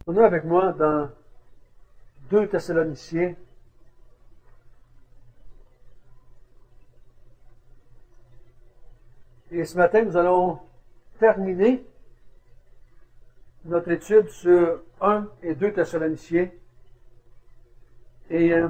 Tournez avec moi dans 2 Thessaloniciens. Et ce matin, nous allons terminer notre étude sur 1 et 2 Thessaloniciens. Et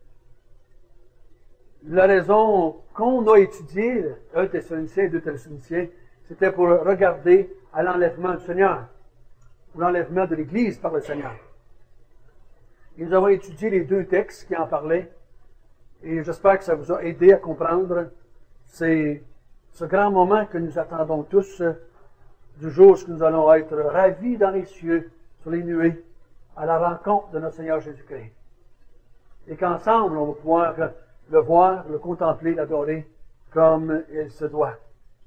la raison qu'on a étudié 1 Thessaloniciens et 2 Thessaloniciens, c'était pour regarder à l'enlèvement du Seigneur, ou l'enlèvement de l'Église par le Seigneur. Et nous avons étudié les 2 textes qui en parlaient, et j'espère que ça vous a aidé à comprendre ce grand moment que nous attendons tous, du jour où nous allons être ravis dans les cieux, sur les nuées, à la rencontre de notre Seigneur Jésus-Christ. Et qu'ensemble, on va pouvoir le voir, le contempler, l'adorer comme il se doit.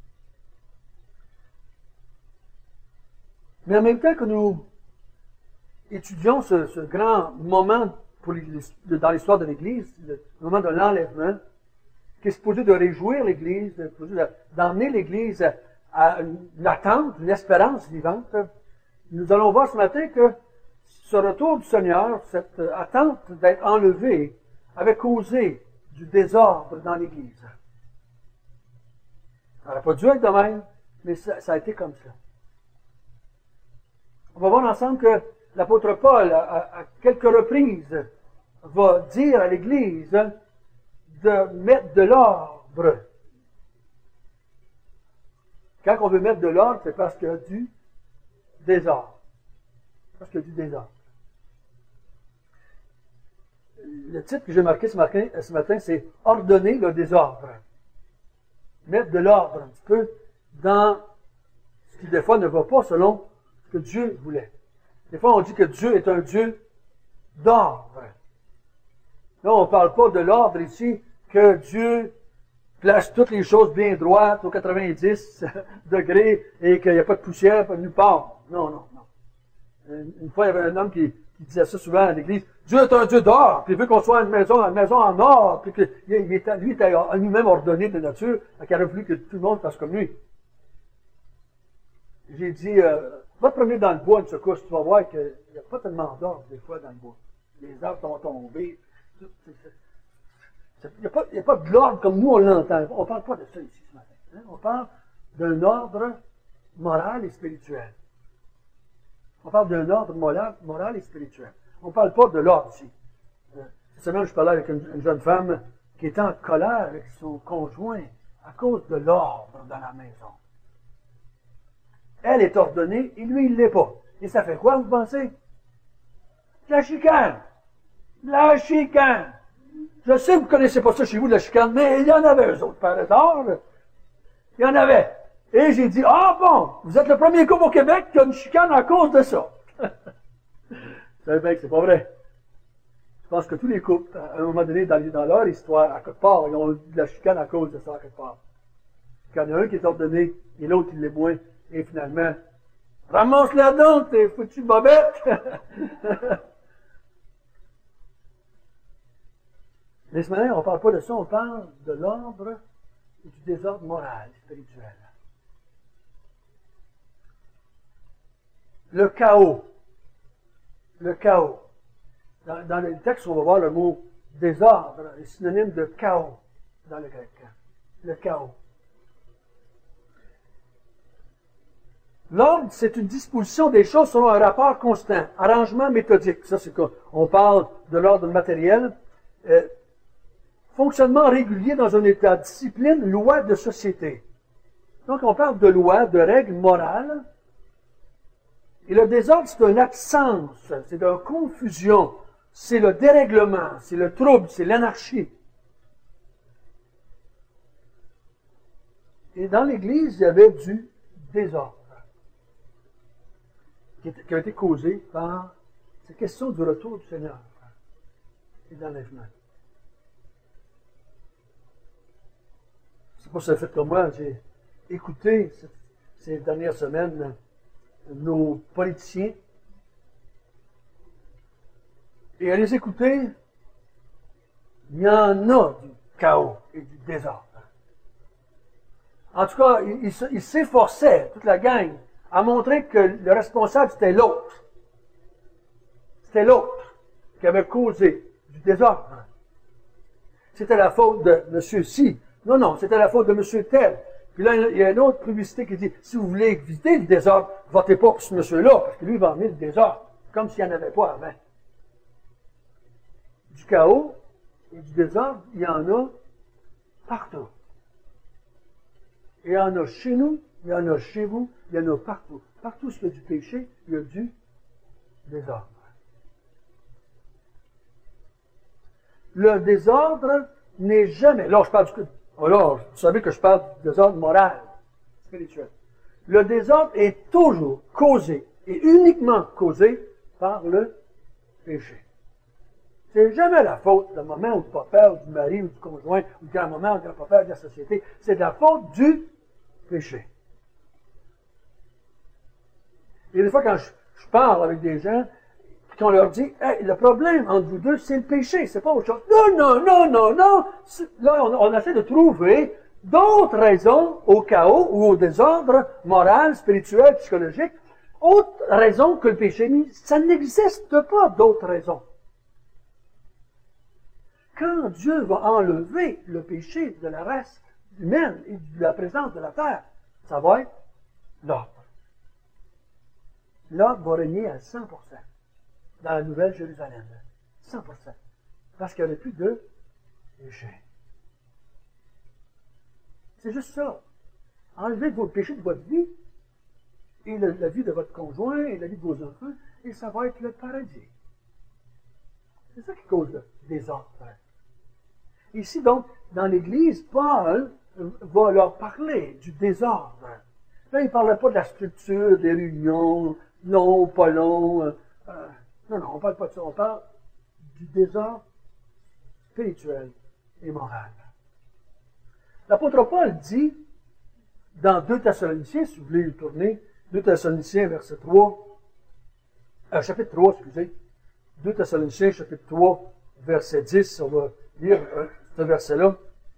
Mais en même temps que nous étudions ce grand moment dans l'histoire de l'Église, le moment de l'enlèvement, qui est supposé de réjouir l'Église, d'emmener l'Église à une attente, une espérance vivante, nous allons voir ce matin que ce retour du Seigneur, cette attente d'être enlevé, avait causé du désordre dans l'Église. Ça n'aurait pas dû être de même, mais ça a été comme ça. On va voir ensemble que l'apôtre Paul, à quelques reprises, va dire à l'Église de mettre de l'ordre. Quand on veut mettre de l'ordre, c'est parce qu'il y a du désordre. Parce qu'il y a du désordre. Le titre que j'ai marqué ce matin, c'est « Ordonner le désordre ». Mettre de l'ordre un petit peu dans ce qui, des fois, ne va pas selon ce que Dieu voulait. Des fois, on dit que Dieu est un Dieu d'ordre. Là, on ne parle pas de l'ordre ici, que Dieu place toutes les choses bien droites aux 90 degrés et qu'il n'y a pas de poussière nulle part. Non, non, non. Une fois, il y avait un homme qui disait ça souvent à l'église. Dieu est un Dieu d'or, puis il veut qu'on soit une maison en or, puis que lui était lui-même ordonné de nature, qu'il aurait voulu que tout le monde fasse comme lui. J'ai dit, va te promener dans le bois une secousse, tu vas voir qu'il n'y a pas tellement d'or des fois dans le bois. Les arbres sont tombés. Il n'y a pas de l'ordre comme nous on l'entend. On ne parle pas de ça ici ce matin. Hein? On parle d'un ordre moral et spirituel. On parle d'un ordre moral et spirituel. On ne parle pas de l'ordre ici. Cette semaine, je parlais avec une jeune femme qui était en colère avec son conjoint à cause de l'ordre dans la maison. Elle est ordonnée et lui, il ne l'est pas. Et ça fait quoi, vous pensez? La chicane! La chicane! Je sais que vous ne connaissez pas ça chez vous, la chicane, mais il y en avait eux autres, par hasard. Il y en avait. Et j'ai dit, ah bon, vous êtes le premier couple au Québec qui a une chicane à cause de ça. Vous savez bien que c'est pas vrai. Je pense que tous les couples, à un moment donné, dans leur histoire, à quelque part, ils ont eu de la chicane à cause de ça, à quelque part. Quand il y en a un qui est ordonné, et l'autre, il l'est moins, et finalement, ramasse-la donc, t'es foutu bobette! Mais ce matin, on ne parle pas de ça, on parle de l'ordre et du désordre moral et spirituel. Le chaos. Le chaos. Dans le texte, on va voir le mot désordre, est synonyme de chaos dans le grec. Le chaos. L'ordre, c'est une disposition des choses selon un rapport constant, arrangement méthodique. Ça, c'est quoi? On parle de l'ordre matériel. Fonctionnement régulier dans un état, discipline, loi de société. Donc, on parle de loi, de règles morales. Et le désordre, c'est une absence, c'est une confusion, c'est le dérèglement, c'est le trouble, c'est l'anarchie. Et dans l'Église, il y avait du désordre qui a été causé par cette question du retour du Seigneur et de l'enlèvement. C'est pour ça fait comme moi, j'ai écouté ces dernières semaines nos politiciens. Et à les écouter, il y en a du chaos et du désordre. En tout cas, ils s'efforçaient, toute la gang, à montrer que le responsable, c'était l'autre. c'était l'autre qui avait causé du désordre. C'était la faute de monsieur ci. Non, non, c'était la faute de monsieur tel. Puis là, il y a une autre publicité qui dit, si vous voulez éviter le désordre, votez pas pour ce monsieur-là, parce que lui, il va emmener le désordre, comme s'il n'y en avait pas avant. Du chaos et du désordre, il y en a partout. Il y en a chez nous, il y en a chez vous, il y en a partout. Partout où il y a du péché, il y a du désordre. Le désordre n'est jamais... Là, je parle du... Alors, vous savez que je parle du désordre moral, spirituel. Le désordre est toujours causé, et uniquement causé, par le péché. C'est jamais la faute de maman ou du papa, ou du mari, ou du conjoint, ou du grand-maman, ou du grand-papa, de la société. C'est de la faute du péché. Et des fois, quand je parle avec des gens, puis qu'on leur dit, hey, le problème entre vous deux, c'est le péché, c'est pas autre chose. Non, non, non, non, non. Là, on essaie de trouver d'autres raisons au chaos ou au désordre moral, spirituel, psychologique, autres raisons que le péché. Mais ça n'existe pas d'autres raisons. Quand Dieu va enlever le péché de la race humaine et de la présence de la terre, ça va être l'ordre. L'ordre va régner à 100% dans la Nouvelle Jérusalem. 100%. Parce qu'il n'y aurait plus de péché. C'est juste ça. Enlevez vos péchés de votre vie, et la vie de votre conjoint, et la vie de vos enfants, et ça va être le paradis. C'est ça qui cause le désordre. Ici, donc, dans l'Église, Paul va leur parler du désordre. Là, il ne parlait pas de la structure des réunions, long, pas long. Non, on ne parle pas de ça. On parle du désordre spirituel et moral. L'apôtre Paul dit, dans 2 Thessaloniciens, si vous voulez le tourner, 2 Thessaloniciens, verset 3, chapitre 3, excusez, 2 Thessaloniciens, chapitre 3, verset 10, on va lire ce verset-là.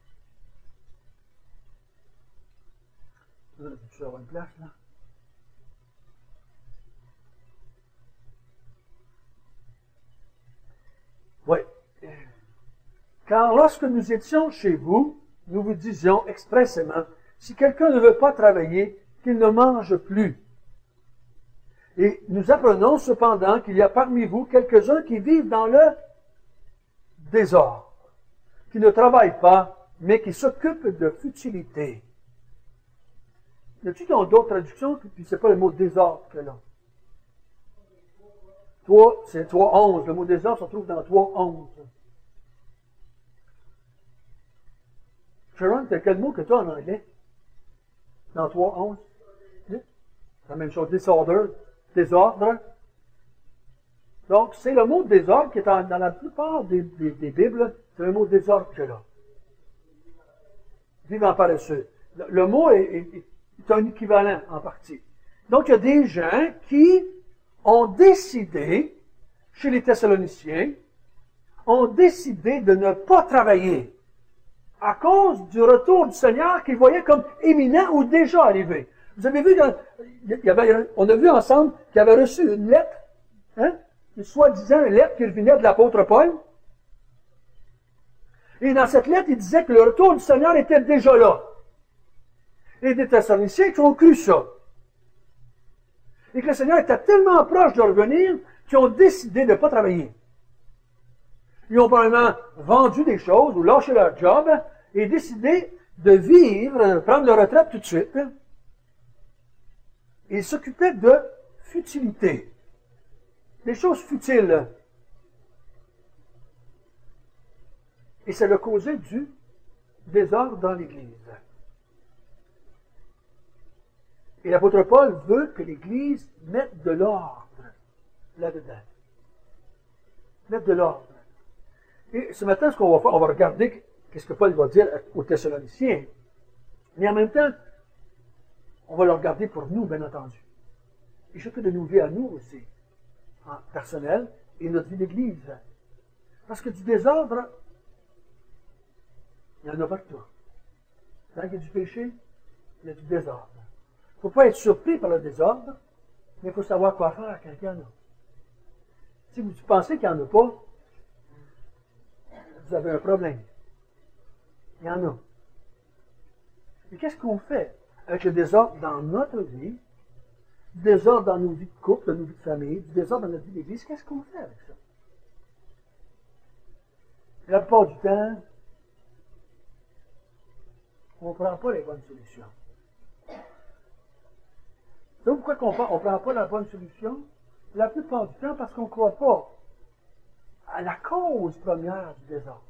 Je vais avoir une place, là. Oui. Car lorsque nous étions chez vous, nous vous disions expressément, si quelqu'un ne veut pas travailler, qu'il ne mange plus. Et nous apprenons cependant qu'il y a parmi vous quelques-uns qui vivent dans le désordre, qui ne travaillent pas, mais qui s'occupent de futilité. Y a-t-il dans d'autres traductions, puis c'est pas le mot désordre que là? C'est 3.11. Le mot désordre se trouve dans 3.11. Sharon, t'as quel mot que tu as en anglais? Dans 3.11? C'est la même chose. Disorder. Désordre. Donc, c'est le mot désordre qui est dans la plupart des Bibles. C'est le mot désordre que là. Vivant paresseux. Le mot est un équivalent en partie. Donc, il y a des gens qui ont décidé, chez les Thessaloniciens, ont décidé de ne pas travailler à cause du retour du Seigneur qu'ils voyaient comme imminent ou déjà arrivé. Vous avez vu, on a vu ensemble qu'il avait reçu une lettre, soi-disant une lettre qui venait de l'apôtre Paul. Et dans cette lettre, il disait que le retour du Seigneur était déjà là. Et des Thessaloniciens qui ont cru ça. Et que le Seigneur était tellement proche de revenir qu'ils ont décidé de ne pas travailler. Ils ont probablement vendu des choses ou lâché leur job et décidé de vivre, prendre leur retraite tout de suite. Ils s'occupaient de futilité. Des choses futiles. Et ça a causé du désordre dans l'Église. Et l'apôtre Paul veut que l'Église mette de l'ordre là-dedans. Mettre de l'ordre. Et ce matin, ce qu'on va faire, on va regarder qu'est-ce que Paul va dire aux Thessaloniciens. Mais en même temps, on va le regarder pour nous, bien entendu. Et surtout de nos vies à nous aussi, en personnel, et notre vie d'Église. Parce que du désordre, il y en a partout. Tant qu'il y a du péché, il y a du désordre. Il ne faut pas être surpris par le désordre, mais il faut savoir quoi faire quand il y en a. Si vous pensez qu'il n'y en a pas, vous avez un problème. Il y en a. Et qu'est-ce qu'on fait avec le désordre dans notre vie, du désordre dans nos vies de couple, dans nos vies de famille, du désordre dans notre vie d'église? Qu'est-ce qu'on fait avec ça? La plupart du temps, on ne prend pas les bonnes solutions. Savez-vous pourquoi on ne prend pas la bonne solution? La plupart du temps, parce qu'on ne croit pas à la cause première du désordre.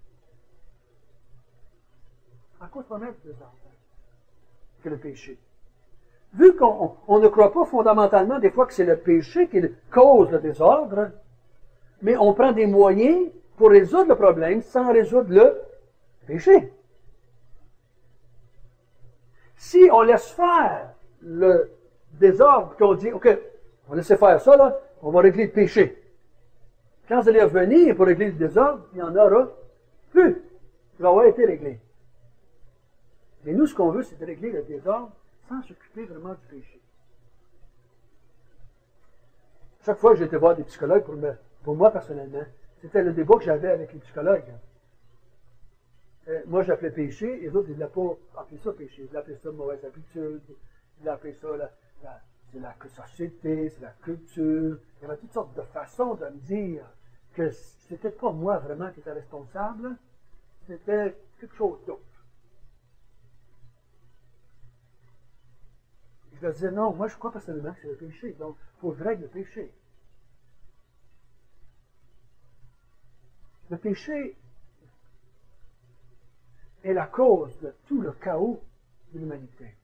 La cause première du désordre, que le péché. Vu qu'on ne croit pas fondamentalement des fois que c'est le péché qui cause le désordre, mais on prend des moyens pour résoudre le problème sans résoudre le péché. Si on laisse faire le désordre, qu'on dit, OK, on va laisser faire ça, là, on va régler le péché. Quand vous allez revenir pour régler le désordre, il n'y en aura plus. Il va avoir été réglé. Mais nous, ce qu'on veut, c'est de régler le désordre sans s'occuper vraiment du péché. Chaque fois que j'étais voir des psychologues, pour moi personnellement, c'était le débat que j'avais avec les psychologues. Moi, j'appelais péché, et les autres, ils n'appelaient pas appelé ça péché. Ils appelaient ça mauvaise habitude, ils appelaient ça c'est la société, c'est la culture. Il y avait toutes sortes de façons de me dire que c'était pas moi vraiment qui étais responsable, c'était quelque chose d'autre. Je leur disais, non, moi je crois personnellement que c'est le péché, donc il faut que je règle le péché. Le péché est la cause de tout le chaos de l'humanité.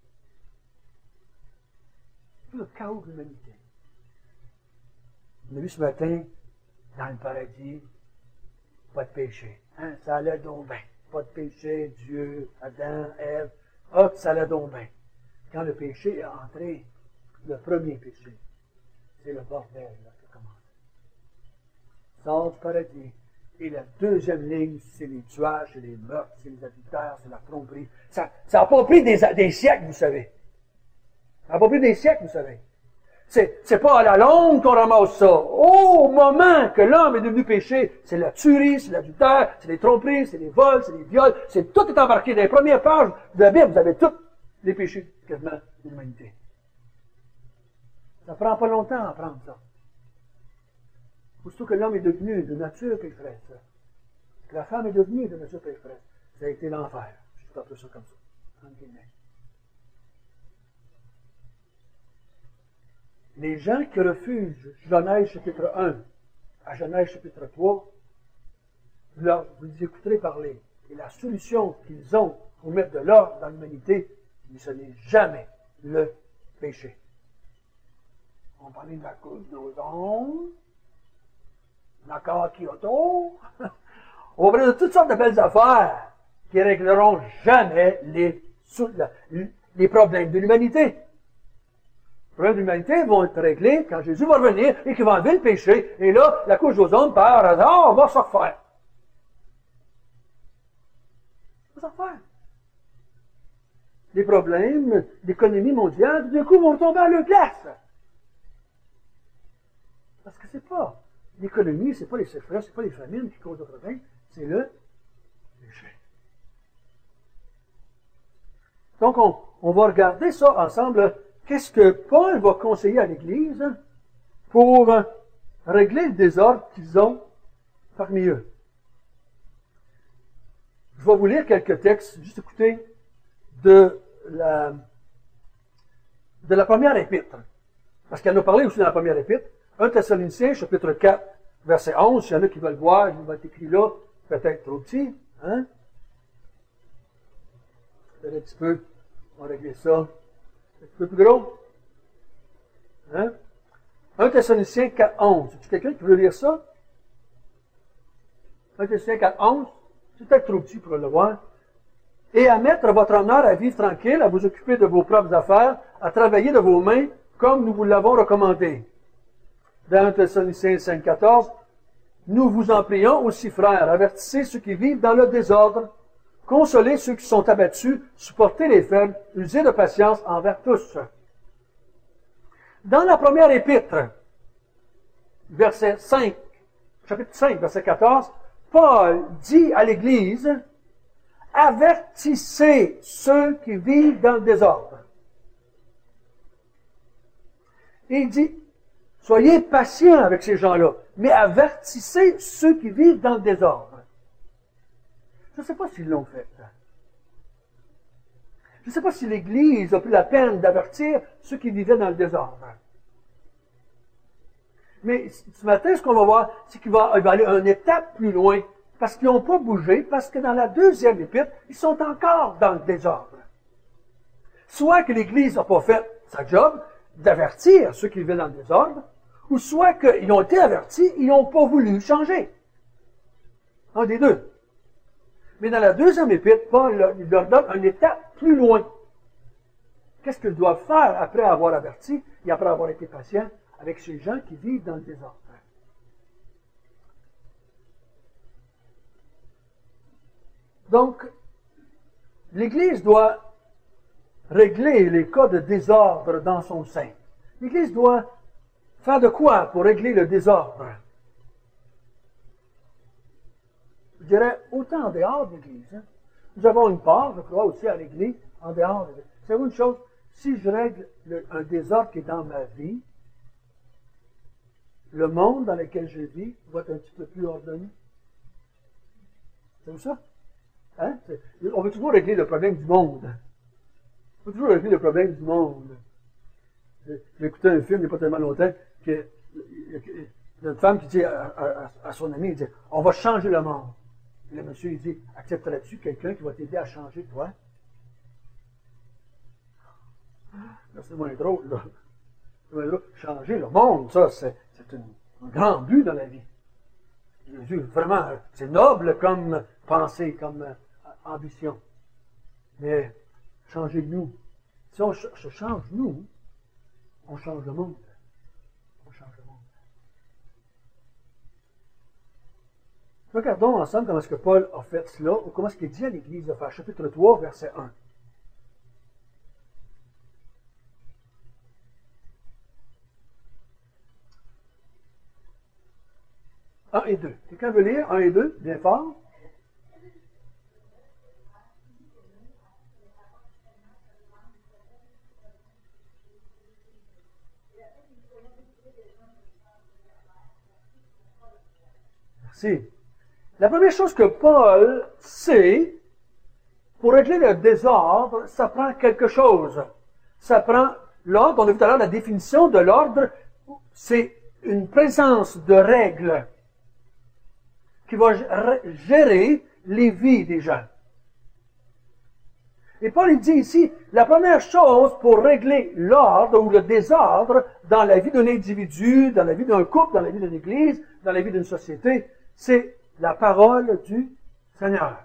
Tout le chaos de l'humanité. On a vu ce matin, dans le paradis, pas de péché. Hein? Ça allait donc bien. Pas de péché, Dieu, Adam, Ève, hop, ça allait donc bien. Quand le péché est entré, le premier péché, c'est le bordel là, qui commence. Sort du paradis. Et la deuxième ligne, c'est les tuages, c'est les meurtres, c'est les adultères, c'est la tromperie. Ça n'a pas pris des siècles, vous savez. Ça n'a pas pris des siècles, vous savez. C'est pas à la longue qu'on ramasse ça. Au moment que l'homme est devenu péché, c'est la tuerie, c'est l'adultère, c'est les tromperies, c'est les vols, c'est les viols, tout est embarqué. Dans les premières pages de la Bible, vous avez tous les péchés, quasiment, de l'humanité. Ça ne prend pas longtemps à apprendre ça. Surtout que l'homme est devenu de nature pécheresse, que la femme est devenue de nature pécheresse, ça a été l'enfer. Je peux appeler ça comme ça. Les gens qui refusent Genèse chapitre 1 à Genèse chapitre 3, vous les écouterez parler. Et la solution qu'ils ont pour mettre de l'ordre dans l'humanité, ce n'est jamais le péché. On parlait de la couche d'ozone, l'accord Kyoto. On va parler de toutes sortes de belles affaires qui ne régleront jamais les problèmes de l'humanité. Les problèmes de l'humanité vont être réglés quand Jésus va revenir et qu'il va enlever le péché. Et là, la couche d'ozone, par hasard, va se refaire. Ça va se refaire. Les problèmes d'économie mondiale, du coup, vont tomber à leur place. Parce que c'est pas l'économie, c'est pas les sécheresses, c'est pas les famines qui causent le problème, c'est le péché. Donc, on va regarder ça ensemble. Qu'est-ce que Paul va conseiller à l'Église pour régler le désordre qu'ils ont parmi eux? Je vais vous lire quelques textes, juste écoutez, de la première épître. Parce qu'elle nous parlait aussi dans la première épître. 1 Thessaloniciens, chapitre 4, verset 11. S'il y en a qui veulent voir, il va être écrit là, peut-être trop petit. Hein? Peut-être un petit peu, on va régler ça. Un petit peu plus gros. Hein? 1 Thessaloniciens 4, 11. Est-ce quelqu'un qui veut lire ça? 1 Thessaloniciens 4, 11. C'est peut-être trop petit pour le voir. Et à mettre votre honneur à vivre tranquille, à vous occuper de vos propres affaires, à travailler de vos mains, comme nous vous l'avons recommandé. Dans 1 Thessaloniciens 5, 14, nous vous en prions aussi, frères, avertissez ceux qui vivent dans le désordre, consolez ceux qui sont abattus, supportez les faibles, usez de patience envers tous. Dans la première épître, verset 5, chapitre 5, verset 14, Paul dit à l'Église, avertissez ceux qui vivent dans le désordre. Et il dit, soyez patients avec ces gens-là, mais avertissez ceux qui vivent dans le désordre. Je ne sais pas s'ils l'ont fait. Je ne sais pas si l'Église a pris la peine d'avertir ceux qui vivaient dans le désordre. Mais ce matin, ce qu'on va voir, c'est qu'il va aller une étape plus loin, parce qu'ils n'ont pas bougé, parce que dans la deuxième épître, ils sont encore dans le désordre. Soit que l'Église n'a pas fait sa job d'avertir ceux qui vivaient dans le désordre, ou soit qu'ils ont été avertis, ils n'ont pas voulu changer. Un des deux. Mais dans la deuxième épître, Paul il leur donne une étape plus loin. Qu'est-ce qu'ils doivent faire après avoir averti et après avoir été patient avec ces gens qui vivent dans le désordre? Donc, l'Église doit régler les cas de désordre dans son sein. L'Église doit faire de quoi pour régler le désordre? Je dirais, autant en dehors de l'Église. Hein. Nous avons une part, je crois, aussi à l'Église, en dehors de l'Église. C'est une chose, si je règle un désordre qui est dans ma vie, le monde dans lequel je vis va être un petit peu plus ordonné. C'est ça? Hein? On veut toujours régler le problème du monde. On veut toujours régler le problème du monde. J'ai écouté un film il n'y a pas tellement longtemps que une femme qui dit à son ami, il dit, on va changer le monde. Et le monsieur, il dit, accepterais-tu quelqu'un qui va t'aider à changer toi? Là, c'est moins drôle, là. C'est moins drôle. Changer le monde, ça, c'est un grand but dans la vie. Jésus, vraiment, c'est noble comme pensée, comme ambition. Mais, changez-nous. Si on se change nous, on change le monde. On change le monde. Regardons ensemble comment est-ce que Paul a fait cela, ou comment est-ce qu'il dit à l'Église de faire. Chapitre 3, verset 1. Un et 2. Quelqu'un veut lire 1 et 2, bien fort? Merci. La première chose que Paul sait, pour régler le désordre, ça prend quelque chose. Ça prend l'ordre. On a vu tout à l'heure la définition de l'ordre. C'est une présence de règles qui va gérer les vies des gens. Et Paul il dit ici, la première chose pour régler l'ordre ou le désordre dans la vie d'un individu, dans la vie d'un couple, dans la vie d'une église, dans la vie d'une société, c'est la parole du Seigneur.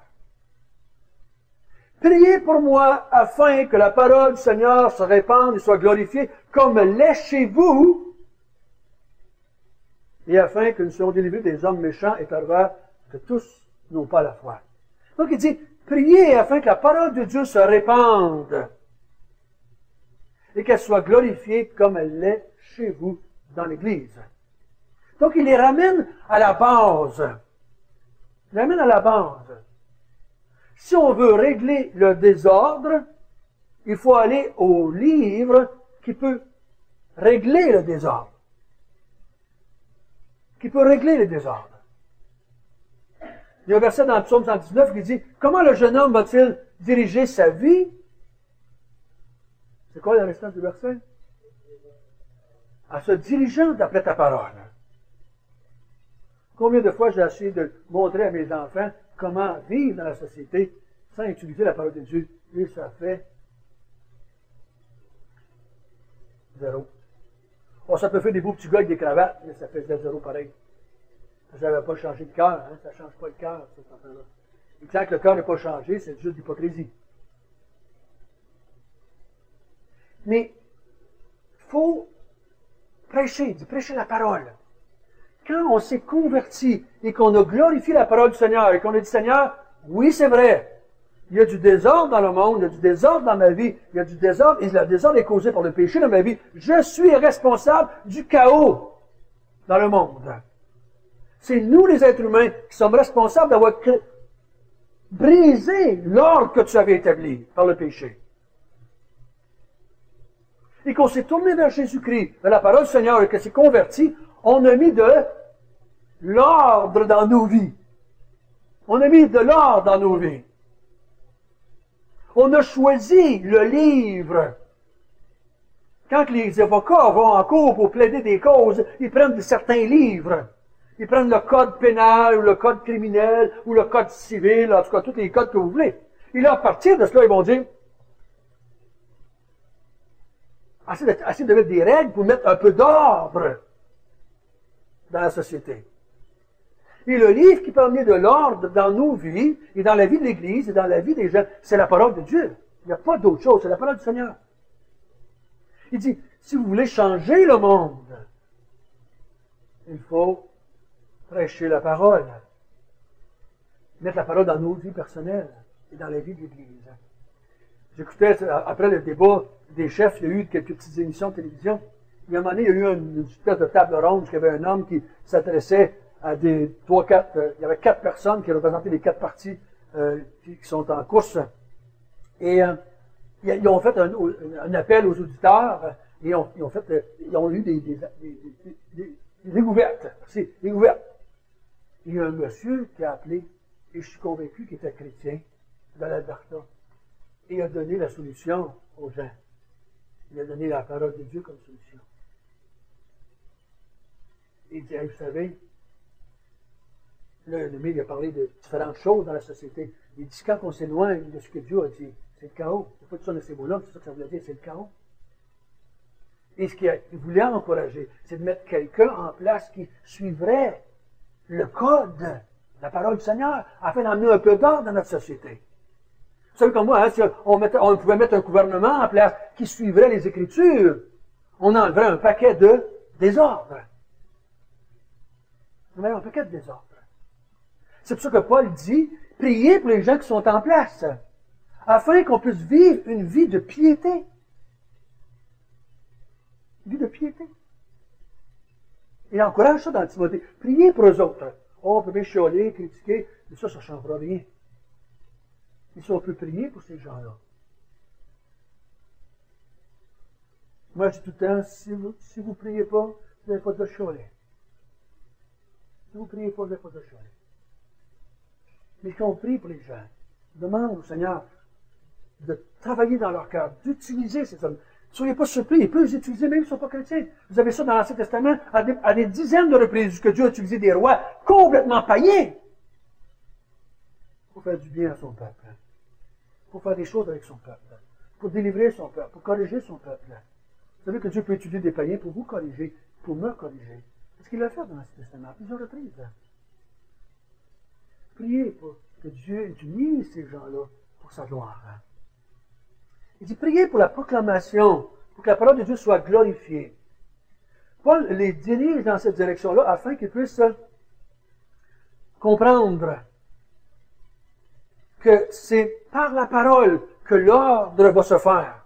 Priez pour moi afin que la parole du Seigneur se répande et soit glorifiée comme l'est chez vous, et afin que nous soyons délivrés des hommes méchants et pervers, que tous n'ont pas la foi. Donc il dit, priez afin que la parole de Dieu se répande et qu'elle soit glorifiée comme elle l'est chez vous dans l'Église. Donc il les ramène à la base. Il les ramène à la base. Si on veut régler le désordre, il faut aller au livre qui peut régler le désordre. Qui peut régler le désordre. Il y a un verset dans le psaume 119 qui dit, comment le jeune homme va-t-il diriger sa vie? C'est quoi le restant du verset? En se dirigeant d'après ta parole. Combien de fois j'ai essayé de montrer à mes enfants comment vivre dans la société sans utiliser la parole de Dieu? Et ça fait 0. Bon, ça peut faire des beaux petits gars avec des cravates, mais ça fait 0 pareil. Ça n'avait pas changé de cœur, hein? Ça ne change pas le cœur, cette affaire-là. Et tant que le cœur n'est pas changé, c'est juste d'hypocrisie. Mais il faut prêcher la parole. Quand on s'est converti et qu'on a glorifié la parole du Seigneur et qu'on a dit, Seigneur, oui, c'est vrai, il y a du désordre dans le monde, il y a du désordre dans ma vie, il y a du désordre, et le désordre est causé par le péché dans ma vie. Je suis responsable du chaos dans le monde. C'est nous, les êtres humains, qui sommes responsables d'avoir brisé l'ordre que tu avais établi par le péché. Et qu'on s'est tourné vers Jésus-Christ, vers la parole du Seigneur, et qu'on s'est converti, on a mis de l'ordre dans nos vies. On a mis de l'ordre dans nos vies. On a choisi le livre. Quand les avocats vont en cour pour plaider des causes, ils prennent certains livres. Ils prennent le code pénal, ou le code criminel, ou le code civil, en tout cas, tous les codes que vous voulez. Et là, à partir de cela, ils vont dire, essayer de mettre des règles pour mettre un peu d'ordre dans la société. Et le livre qui peut amener de l'ordre dans nos vies, et dans la vie de l'Église, et dans la vie des gens, c'est la parole de Dieu. Il n'y a pas d'autre chose, c'est la parole du Seigneur. Il dit, si vous voulez changer le monde, il faut prêcher la parole. Mettre la parole dans nos vies personnelles et dans la vie de l'Église. J'écoutais, après le débat des chefs, il y a eu quelques petites émissions de télévision. Il y a un moment donné, il y a eu une espèce de table ronde, il y avait un homme qui s'adressait à des 3-4, il y avait 4 personnes qui représentaient les 4 partis qui sont en course. Et ils ont fait un appel aux auditeurs et ils ont eu des découvertes. Des découvertes. Il y a un monsieur qui a appelé, et je suis convaincu qu'il était chrétien, dans l'Alberta. Et il a donné la solution aux gens. Il a donné la parole de Dieu comme solution. Il dit, vous savez, là, il a parlé de différentes choses dans la société. Il dit, quand on s'éloigne de ce que Dieu a dit, c'est le chaos. Il faut pas dire ça de ces mots-là, c'est ça que ça voulait dire, c'est le chaos. Et ce qu'il voulait encourager, c'est de mettre quelqu'un en place qui suivrait le code, la parole du Seigneur, afin d'amener un peu d'ordre dans notre société. Vous savez comme moi, hein, si on pouvait mettre un gouvernement en place qui suivrait les Écritures, on enleverait un paquet de désordre. On enleverait un paquet de désordre. C'est pour ça que Paul dit, priez pour les gens qui sont en place, afin qu'on puisse vivre une vie de piété. Une vie de piété. Il encourage ça dans Timothée. Priez pour eux autres. Oh, on peut bien chialer, critiquer, mais ça ne changera rien. Et si on peut prier pour ces gens-là. Moi, je dis tout le temps, si vous ne priez pas, vous n'avez pas de chialer. Si vous ne priez pas, vous n'avez pas de chialer. Mais quand on prie pour les gens, demande au Seigneur de travailler dans leur cœur, d'utiliser ces hommes. Ne soyez pas surpris, il peut les utiliser même s'ils ne sont pas chrétiens. Vous avez ça dans l'Ancien Testament à des dizaines de reprises que Dieu a utilisé des rois complètement païens pour faire du bien à son peuple, pour faire des choses avec son peuple, pour délivrer son peuple, pour corriger son peuple. Vous savez que Dieu peut utiliser des païens pour vous corriger, pour me corriger. C'est ce qu'il a fait dans l'Ancien Testament à plusieurs reprises. Priez pour que Dieu utilise ces gens-là pour sa gloire. Il dit, priez pour la proclamation, pour que la parole de Dieu soit glorifiée. Paul les dirige dans cette direction-là afin qu'ils puissent comprendre que c'est par la parole que l'ordre va se faire.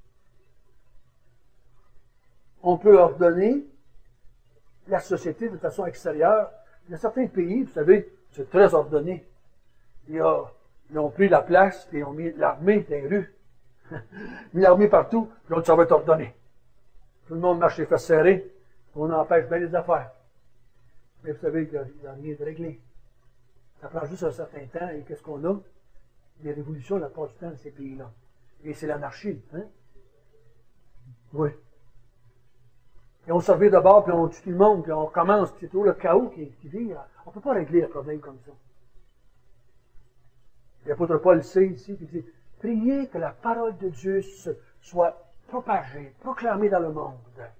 On peut ordonner la société de façon extérieure. Il y a certains pays, vous savez, c'est très ordonné. Ils ont pris la place et ils ont mis l'armée dans les rues. Mis l'armée partout, puis ça va être ordonné. Tout le monde marche les fesses serrées, on empêche bien les affaires. Mais vous savez qu'il n'y a rien de réglé. Ça prend juste un certain temps, et qu'est-ce qu'on a? Des révolutions la plupart du temps dans ces pays-là. Et c'est l'anarchie, hein? Oui. Et on se revient d'abord, puis on tue tout le monde, puis on recommence, puis c'est toujours le chaos qui vit. On ne peut pas régler un problème comme ça. L'apôtre Paul sait ici, il dit, priez que la parole de Dieu soit propagée, proclamée dans le monde.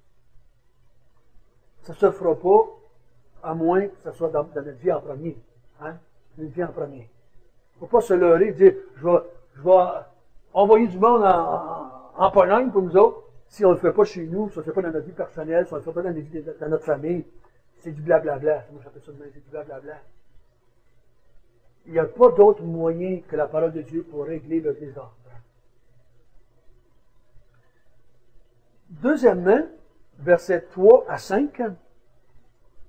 Ça ne se fera pas, à moins que ce soit dans notre vie en premier. Hein? Notre vie en premier. Il ne faut pas se leurrer et dire, je vais envoyer du monde en Pologne pour nous autres. Si on ne le fait pas chez nous, si on ne le fait pas dans notre vie personnelle, si on ne le fait pas dans notre famille, c'est du blablabla. Moi, j'appelle ça de même, c'est du blablabla. Il n'y a pas d'autre moyen que la parole de Dieu pour régler le désordre. Deuxièmement, versets 3 à 5,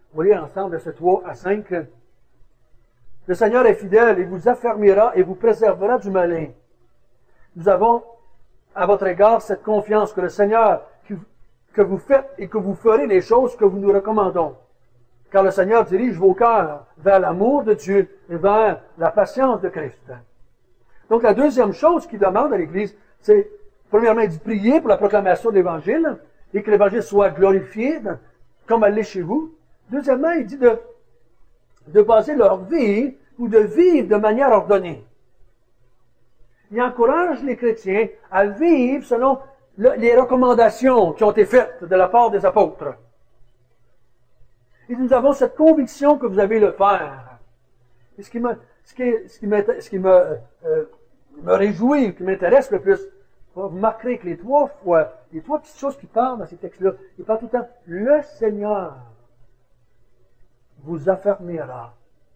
On va lire ensemble verset 3 à 5. Le Seigneur est fidèle, il vous affermira et vous préservera du malin. Nous avons à votre égard cette confiance que le Seigneur, que vous faites et que vous ferez les choses que vous nous recommandons. Car le Seigneur dirige vos cœurs vers l'amour de Dieu et vers la patience de Christ. Donc la deuxième chose qu'il demande à l'Église, c'est premièrement, il dit prier pour la proclamation de l'Évangile et que l'Évangile soit glorifié comme elle l'est chez vous. Deuxièmement, il dit de baser leur vie ou de vivre de manière ordonnée. Il encourage les chrétiens à vivre selon les recommandations qui ont été faites de la part des apôtres. Et nous avons cette conviction que vous avez le faire. Et ce qui me réjouit, qui m'intéresse le plus, vous remarquerez que les trois petites choses qui parlent dans ces textes-là, il parle tout le temps, le Seigneur vous affermira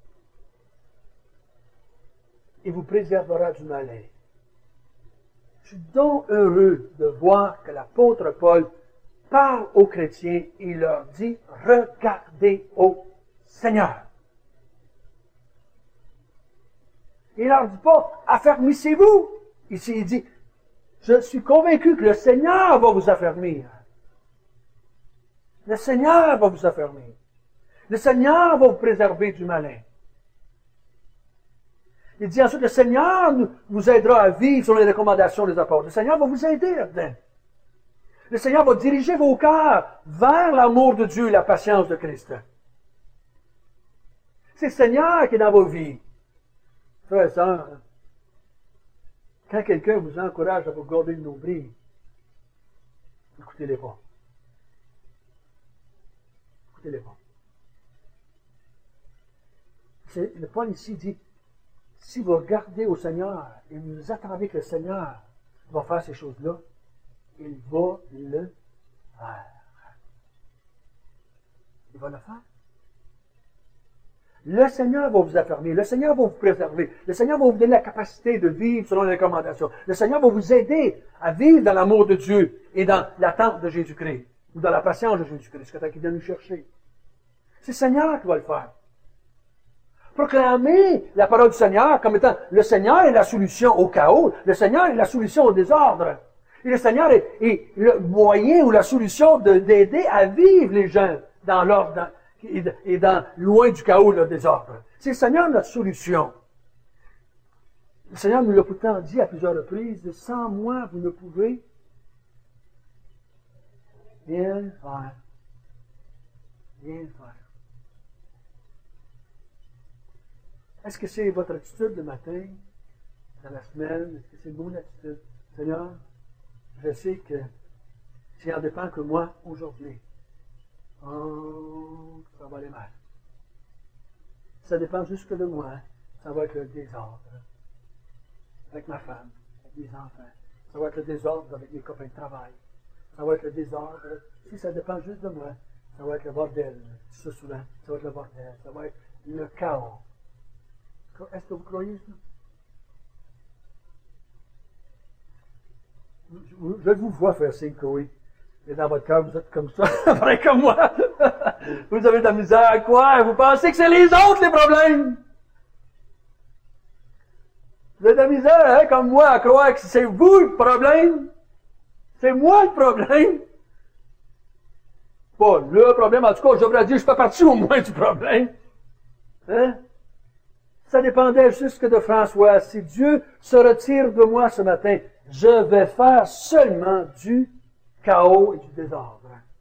et vous préservera du malin. Je suis donc heureux de voir que l'apôtre Paul parle aux chrétiens et leur dit, regardez au Seigneur. Il leur dit pas, affermissez-vous. Ici, il dit, je suis convaincu que le Seigneur va vous affermir. Le Seigneur va vous affermir. Le Seigneur va vous préserver du malin. Il dit ensuite, le Seigneur vous aidera à vivre selon les recommandations des apôtres. Le Seigneur va vous aider là-dedans. Le Seigneur va diriger vos cœurs vers l'amour de Dieu et la patience de Christ. C'est le Seigneur qui est dans vos vies. Frères et sœurs, quand quelqu'un vous encourage à vous garder le nombril, écoutez-les pas. Écoutez-les pas. Le Paul ici dit, si vous regardez au Seigneur et vous attendez que le Seigneur va faire ces choses-là, il va le faire. Il va le faire. Le Seigneur va vous affermir, le Seigneur va vous préserver, le Seigneur va vous donner la capacité de vivre selon les recommandations. Le Seigneur va vous aider à vivre dans l'amour de Dieu et dans l'attente de Jésus-Christ, ou dans la patience de Jésus-Christ, jusqu'à temps qu'il vienne nous chercher. C'est le Seigneur qui va le faire. Proclamer la parole du Seigneur comme étant le Seigneur est la solution au chaos, le Seigneur est la solution au désordre. Et le Seigneur est le moyen ou la solution d'aider à vivre les gens dans l'ordre et loin du chaos, le désordre. C'est le Seigneur notre solution. Le Seigneur nous l'a pourtant dit à plusieurs reprises, sans moi, vous ne pouvez rien faire. Rien faire. Est-ce que c'est votre attitude le matin, dans la semaine? Est-ce que c'est mon attitude? Seigneur, je sais que s'il en dépend que moi aujourd'hui, ça va aller mal. Ça dépend juste que de moi, ça va être le désordre. Avec ma femme, avec mes enfants. Ça va être le désordre avec mes copains de travail. Ça va être le désordre. Si ça dépend juste de moi, ça va être le bordel. Ça souvent, ça va être le bordel. Ça va être le chaos. Est-ce que vous croyez ça? Je vous vois faire signe que oui. Et dans votre cœur, vous êtes comme ça, pareil comme moi. Vous avez de la misère à quoi? Vous pensez que c'est les autres les problèmes? Vous avez de la misère, hein, comme moi, à croire que c'est vous le problème? C'est moi le problème? Pas le problème, en tout cas, je devrais dire, je fais partie au moins du problème. Hein? Ça dépendait juste de François. Si Dieu se retire de moi ce matin, je vais faire seulement du chaos et du désordre.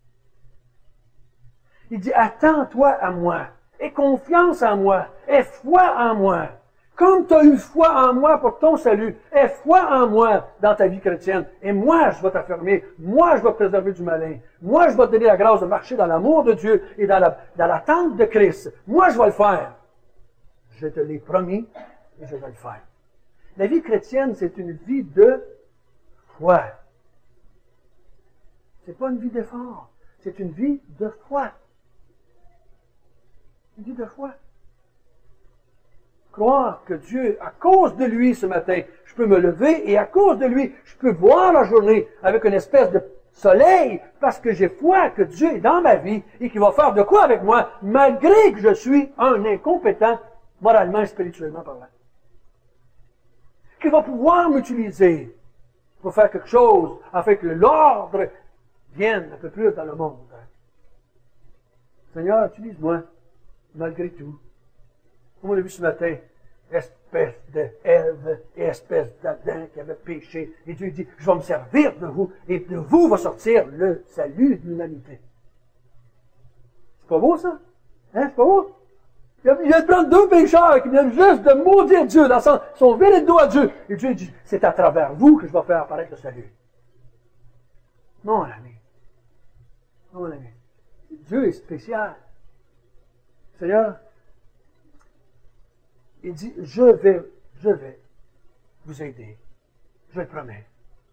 Il dit, attends-toi à moi, aie confiance en moi, aie foi en moi. Comme tu as eu foi en moi pour ton salut, aie foi en moi dans ta vie chrétienne. Et moi, je vais t'affermir. Moi, je vais te préserver du malin. Moi, je vais te donner la grâce de marcher dans l'amour de Dieu et dans l'attente de Christ. Moi, je vais le faire. Je te l'ai promis et je vais le faire. La vie chrétienne, c'est une vie de foi. C'est pas une vie d'effort. C'est une vie de foi. Une vie de foi. Croire que Dieu, à cause de lui ce matin, je peux me lever et à cause de lui, je peux voir la journée avec une espèce soleil parce que j'ai foi que Dieu est dans ma vie et qu'il va faire de quoi avec moi, malgré que je suis un incompétent, moralement et spirituellement parlant. Qu'il va pouvoir m'utiliser pour faire quelque chose afin que l'ordre vienne un peu plus dans le monde. Seigneur, utilise-moi, malgré tout. Comme on l'a vu ce matin, espèce de Ève et espèce d'Adam qui avait péché. Et Dieu dit, je vais me servir de vous, et de vous va sortir le salut de l'humanité. C'est pas beau, ça? Hein, c'est pas beau? Il vient de prendre deux pécheurs qui viennent juste de maudire Dieu, dans son virer le dos à Dieu. Et Dieu dit, c'est à travers vous que je vais faire apparaître le salut. Non, mon ami. Non, mon ami. Dieu est spécial. Seigneur, il dit, je vais vous aider. Je le promets.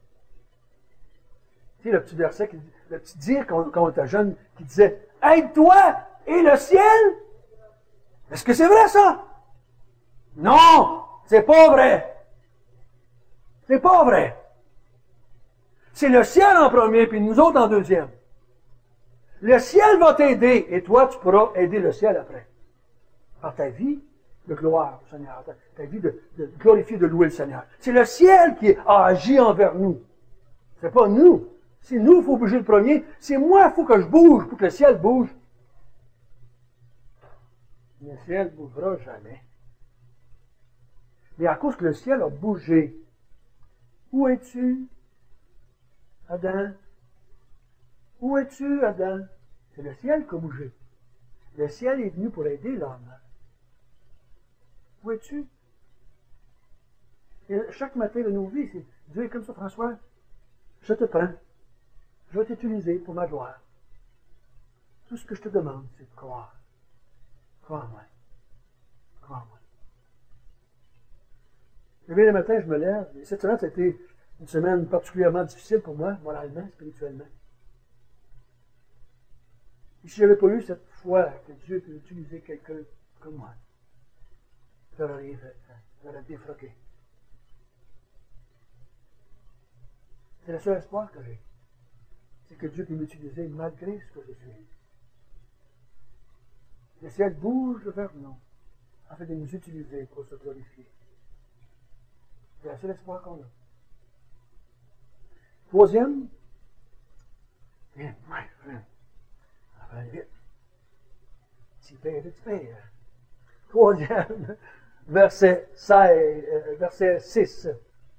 Tu sais, le petit verset, le petit dire quand on était jeune, qui disait, aide-toi et le ciel. Est-ce que c'est vrai, ça? Non! C'est pas vrai! C'est pas vrai! C'est le ciel en premier, puis nous autres en deuxième. Le ciel va t'aider, et toi, tu pourras aider le ciel après. Par ta vie de gloire, Seigneur. Ta vie de glorifier, de louer le Seigneur. C'est le ciel qui a agi envers nous. C'est pas nous. C'est nous, il faut bouger le premier. C'est moi, il faut que je bouge pour que le ciel bouge. Le ciel ne bougera jamais. Mais à cause que le ciel a bougé, où es-tu, Adam? Où es-tu, Adam? C'est le ciel qui a bougé. Le ciel est venu pour aider l'homme. Où es-tu? Et chaque matin de nos vies, Dieu est comme ça, François. Je te prends. Je vais t'utiliser pour ma gloire. Tout ce que je te demande, c'est de croire. Crois-moi. Crois-moi. Le matin, je me lève. Et cette semaine, ça a été une semaine particulièrement difficile pour moi, moralement, spirituellement. Et si je n'avais pas eu cette foi que Dieu peut utiliser quelqu'un comme moi, j'aurais défroqué. C'est le seul espoir que j'ai. C'est que Dieu peut m'utiliser malgré ce que je suis. Le ciel bouge vers nous, afin de nous utiliser pour se glorifier. C'est le seul espoir qu'on a. Troisième, bien, ça va aller vite. Tu payes. Troisième, verset 6.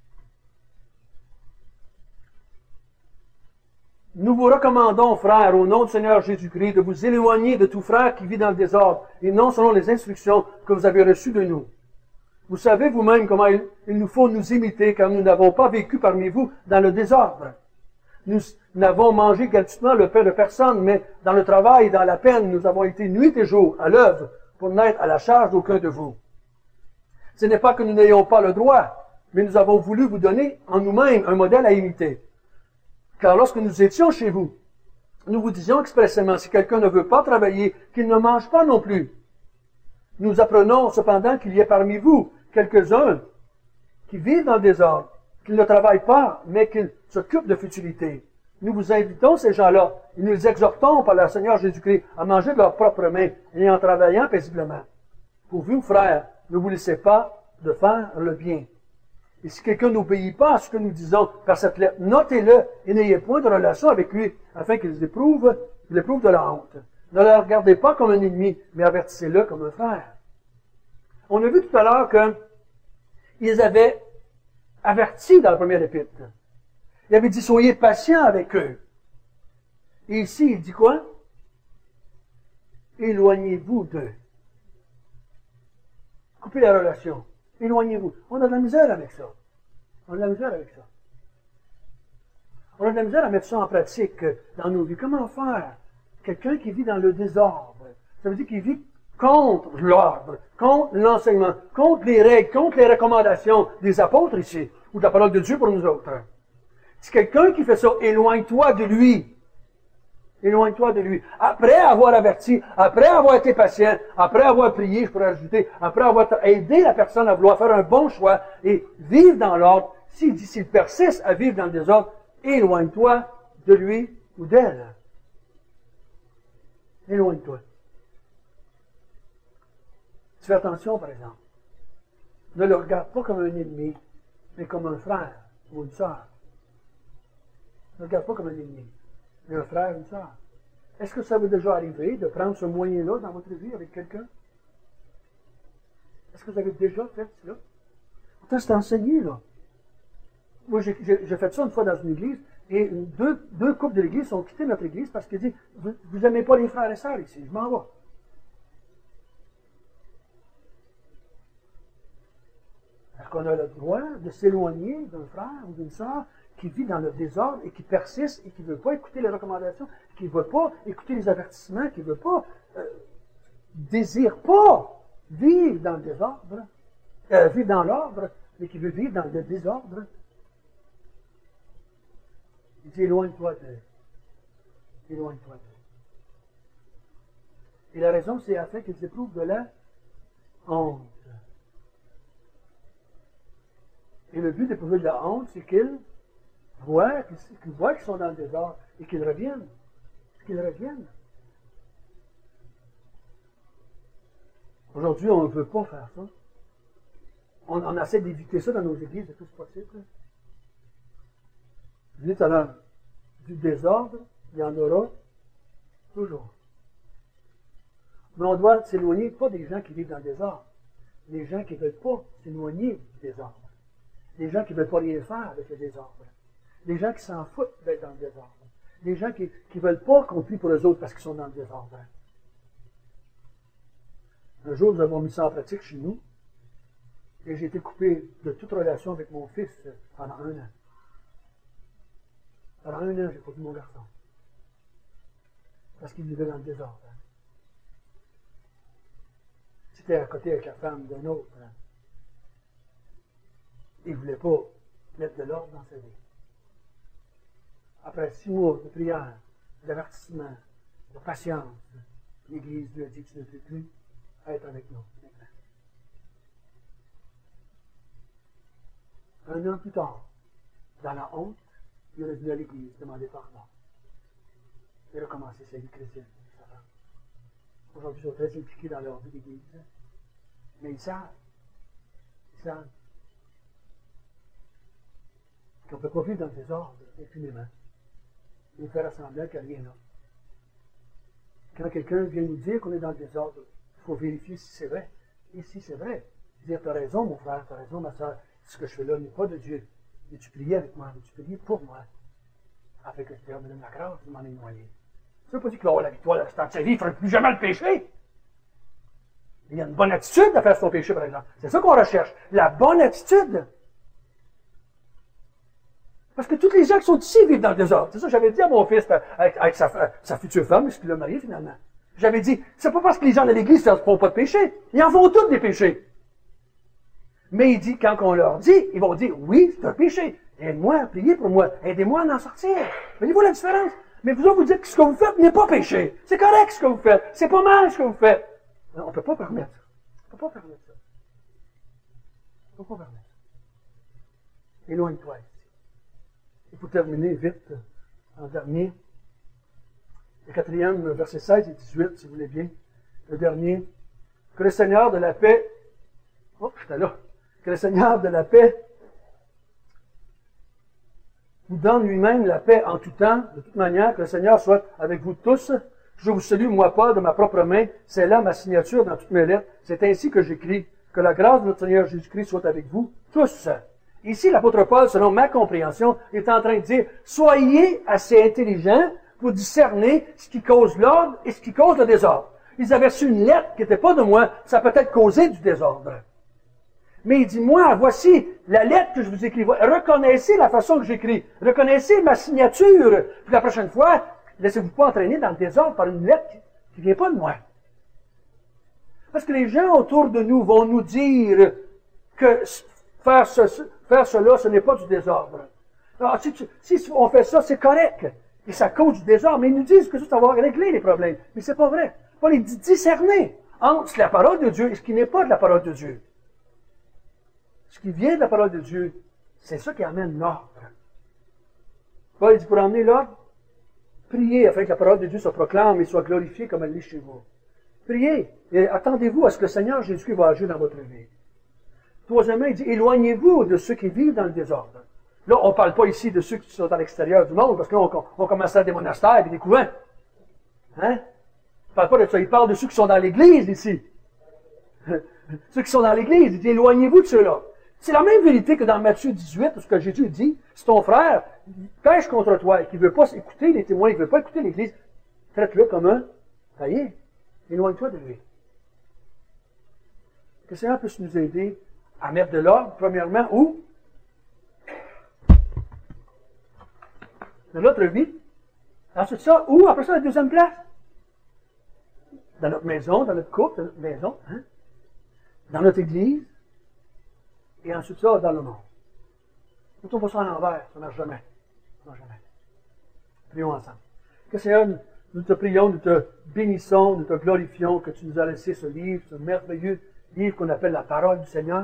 Nous vous recommandons, frères, au nom du Seigneur Jésus-Christ, de vous éloigner de tout frère qui vit dans le désordre, et non selon les instructions que vous avez reçues de nous. Vous savez vous-même comment il nous faut nous imiter, car nous n'avons pas vécu parmi vous dans le désordre. Nous n'avons mangé gratuitement le pain de personne, mais dans le travail et dans la peine, nous avons été nuit et jour à l'œuvre pour n'être à la charge d'aucun de vous. Ce n'est pas que nous n'ayons pas le droit, mais nous avons voulu vous donner en nous-mêmes un modèle à imiter. Car lorsque nous étions chez vous, nous vous disions expressément, si quelqu'un ne veut pas travailler, qu'il ne mange pas non plus. Nous apprenons cependant qu'il y a parmi vous quelques-uns qui vivent dans le désordre, qui ne travaillent pas, mais qui s'occupent de futilité. Nous vous invitons ces gens-là, et nous les exhortons par le Seigneur Jésus-Christ à manger de leurs propres mains et en travaillant paisiblement. Pour vous, frères, ne vous laissez pas de faire le bien. Et si quelqu'un n'obéit pas à ce que nous disons par cette lettre, notez-le et n'ayez point de relation avec lui, afin qu'il éprouve de la honte. Ne le regardez pas comme un ennemi, mais avertissez-le comme un frère. On a vu tout à l'heure qu'ils avaient averti dans la première épître. Il avait dit, soyez patients avec eux. Et ici, il dit quoi? Éloignez-vous d'eux. Coupez la relation. Éloignez-vous. On a de la misère avec ça. On a de la misère avec ça. On a de la misère à mettre ça en pratique dans nos vies. Comment faire? Quelqu'un qui vit dans le désordre. Ça veut dire qu'il vit contre l'ordre, contre l'enseignement, contre les règles, contre les recommandations des apôtres ici, ou de la parole de Dieu pour nous autres. C'est quelqu'un qui fait ça. Éloigne-toi de lui. Éloigne-toi de lui. Après avoir averti, après avoir été patient, après avoir prié, je pourrais ajouter, après avoir aidé la personne à vouloir faire un bon choix et vivre dans l'ordre, s'il persiste à vivre dans le désordre, éloigne-toi de lui ou d'elle. Éloigne-toi. Tu fais attention, par exemple. Ne le regarde pas comme un ennemi, mais comme un frère ou une sœur. Ne le regarde pas comme un ennemi, mais un frère ou une sœur. Est-ce que ça vous est déjà arrivé de prendre ce moyen-là dans votre vie avec quelqu'un? Est-ce que vous avez déjà fait cela? Pourtant, c'est enseigné, là. Moi, j'ai fait ça une fois dans une église, et deux couples de l'église ont quitté notre église parce qu'ils disent, vous n'aimez pas les frères et sœurs ici, je m'en vais. Est-ce qu'on a le droit de s'éloigner d'un frère ou d'une sœur qui vit dans le désordre et qui persiste et qui ne veut pas écouter les recommandations, qui ne veut pas écouter les avertissements, qui ne veut pas, désire pas vivre dans le désordre, vivre dans l'ordre, mais qui veut vivre dans le désordre? Il dit, éloigne-toi d'eux. Éloigne-toi d'eux. Et la raison, c'est afin qu'ils éprouvent de la honte. Et le but d'éprouver de la honte, c'est qu'ils voient qu'ils sont dans le désordre et qu'ils reviennent. Qu'ils reviennent. Aujourd'hui, on ne veut pas faire ça. On essaie d'éviter ça dans nos églises le plus possible. Je dis tout à l'heure, du désordre, il y en aura toujours. Mais on doit s'éloigner pas des gens qui vivent dans le désordre, des gens qui ne veulent pas s'éloigner du désordre, des gens qui ne veulent pas rien faire avec le désordre, des gens qui s'en foutent d'être dans le désordre, des gens qui ne veulent pas qu'on prie pour eux autres parce qu'ils sont dans le désordre. Un jour, nous avons mis ça en pratique chez nous, et j'ai été coupé de toute relation avec mon fils pendant 1 an. Pendant 1 an, je n'ai pas vu mon garçon. Parce qu'il vivait dans le désordre. C'était à côté avec la femme d'un autre. Il ne voulait pas mettre de l'ordre dans sa vie. Après 6 mois de prière, d'avertissement, de patience, l'Église lui a dit, tu ne peux plus être avec nous. 1 an plus tard, dans la honte, il est revenu à l'Église demander pardon. Il a recommencé sa vie chrétienne. Aujourd'hui, ils sont très impliqués dans leur vie d'Église. Mais ils savent qu'on ne peut pas vivre dans le désordre impunément et faire semblant qu'il n'y a rien là. Quand quelqu'un vient nous dire qu'on est dans le désordre, il faut vérifier si c'est vrai. Et si c'est vrai, dire, tu as raison, mon frère, tu as raison, ma soeur, ce que je fais là n'est pas de Dieu. Mais tu priais avec moi, mais tu priais pour moi, afin que Dieu me donne la grâce de m'en éloigner. Ça ne veut pas dire qu'il va avoir la victoire à l'instant de sa vie, il ne fera plus jamais le péché. Il y a une bonne attitude à faire son péché, par exemple. C'est ça qu'on recherche, la bonne attitude. Parce que tous les gens qui sont ici vivent dans le désordre. C'est ça que j'avais dit à mon fils avec sa future femme, puisqu'il l'a marié finalement. J'avais dit, c'est pas parce que les gens de l'Église ne font pas de péché. Ils en font tous des péchés. Mais il dit, quand on leur dit, ils vont dire, oui, c'est un péché. Aide-moi, priez pour moi. Aidez-moi à en sortir. Voyez-vous la différence? Mais vous dites que ce que vous faites n'est pas péché. C'est correct ce que vous faites. C'est pas mal ce que vous faites. Non, on ne peut pas permettre ça. On ne peut pas permettre ça. On ne peut pas permettre ça. Éloigne-toi ici. Et pour terminer vite, en dernier, le 4e, verset 16 et 18, si vous voulez bien. Le dernier. Que le Seigneur de la paix, j'étais là. Que le Seigneur de la paix vous donne lui-même la paix en tout temps, de toute manière, que le Seigneur soit avec vous tous. Je vous salue, moi, Paul, de ma propre main. C'est là ma signature dans toutes mes lettres. C'est ainsi que j'écris. Que la grâce de notre Seigneur Jésus-Christ soit avec vous tous. Ici, l'apôtre Paul, selon ma compréhension, est en train de dire, soyez assez intelligents pour discerner ce qui cause l'ordre et ce qui cause le désordre. Ils avaient reçu une lettre qui n'était pas de moi, ça a peut-être causé du désordre. Mais il dit, moi, voici la lettre que je vous écris. Reconnaissez la façon que j'écris. Reconnaissez ma signature. Puis la prochaine fois, laissez-vous pas entraîner dans le désordre par une lettre qui ne vient pas de moi. Parce que les gens autour de nous vont nous dire que faire cela, ce n'est pas du désordre. Alors, si on fait ça, c'est correct. Et ça cause du désordre. Mais ils nous disent que ça va régler les problèmes. Mais c'est pas vrai. Il faut les discerner entre la parole de Dieu et ce qui n'est pas de la parole de Dieu. Ce qui vient de la parole de Dieu, c'est ça qui amène l'ordre. Paul dit, pour emmener l'ordre, Priez afin que la parole de Dieu se proclame et soit glorifiée comme elle l'est chez vous. Priez et attendez-vous à ce que le Seigneur Jésus-Christ va agir dans votre vie. Troisièmement, il dit, éloignez-vous de ceux qui vivent dans le désordre. Là, on ne parle pas ici de ceux qui sont à l'extérieur du monde, parce que là, on commence à des monastères et des couvents. Hein? Il ne parle pas de ça, il parle de ceux qui sont dans l'Église ici. Ceux qui sont dans l'Église, il dit, éloignez-vous de ceux-là. C'est la même vérité que dans Matthieu 18, où ce que Jésus dit, si ton frère pêche contre toi et qu'il ne veut pas écouter les témoins, il ne veut pas écouter l'Église, traite-le comme un païen. Éloigne-toi de lui. Que le Seigneur puisse nous aider à mettre de l'ordre, premièrement, où? Dans notre vie. Ensuite ça, où? Après ça, la deuxième place. Dans notre maison, dans notre couple, dans notre maison, hein? Dans notre église. Et ensuite ça, dans le monde. Quand on va ça à l'envers, ça ne marche jamais. Ça ne marche jamais. Prions ensemble. Que Seigneur, nous te prions, nous te bénissons, nous te glorifions, que tu nous as laissé ce livre, ce merveilleux livre qu'on appelle la parole du Seigneur.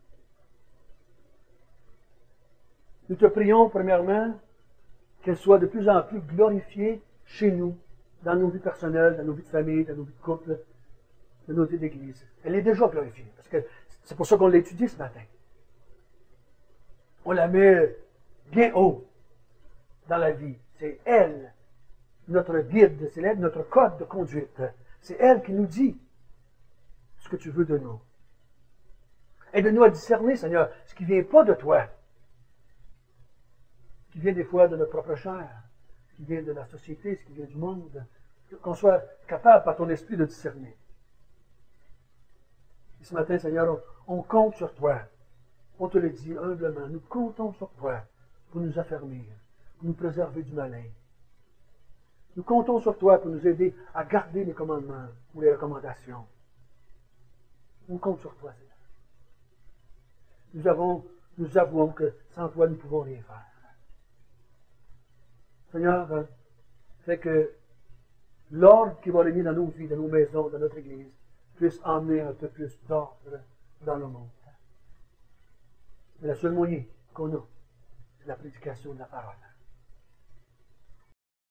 Nous te prions, premièrement, qu'elle soit de plus en plus glorifiée chez nous, dans nos vies personnelles, dans nos vies de famille, dans nos vies de couple, dans nos vies d'église. Elle est déjà glorifiée, parce que c'est pour ça qu'on l'a étudiée ce matin. On la met bien haut dans la vie. C'est elle, notre guide, c'est elle, notre code de conduite. C'est elle qui nous dit ce que tu veux de nous. Aide-nous à discerner, Seigneur, ce qui ne vient pas de toi, ce qui vient des fois de notre propre chair, ce qui vient de la société, ce qui vient du monde, qu'on soit capable par ton esprit de discerner. Et ce matin, Seigneur, on compte sur toi. On te le dit humblement, nous comptons sur toi pour nous affermir, pour nous préserver du malin. Nous comptons sur toi pour nous aider à garder les commandements ou les recommandations. On compte sur toi, Seigneur. Nous avouons que sans toi, nous ne pouvons rien faire. Seigneur, fais que l'ordre qui va régner dans nos vies, dans nos maisons, dans notre Église, puisse emmener un peu plus d'ordre dans le monde. C'est la seule moyen qu'on a, c'est la prédication de la parole.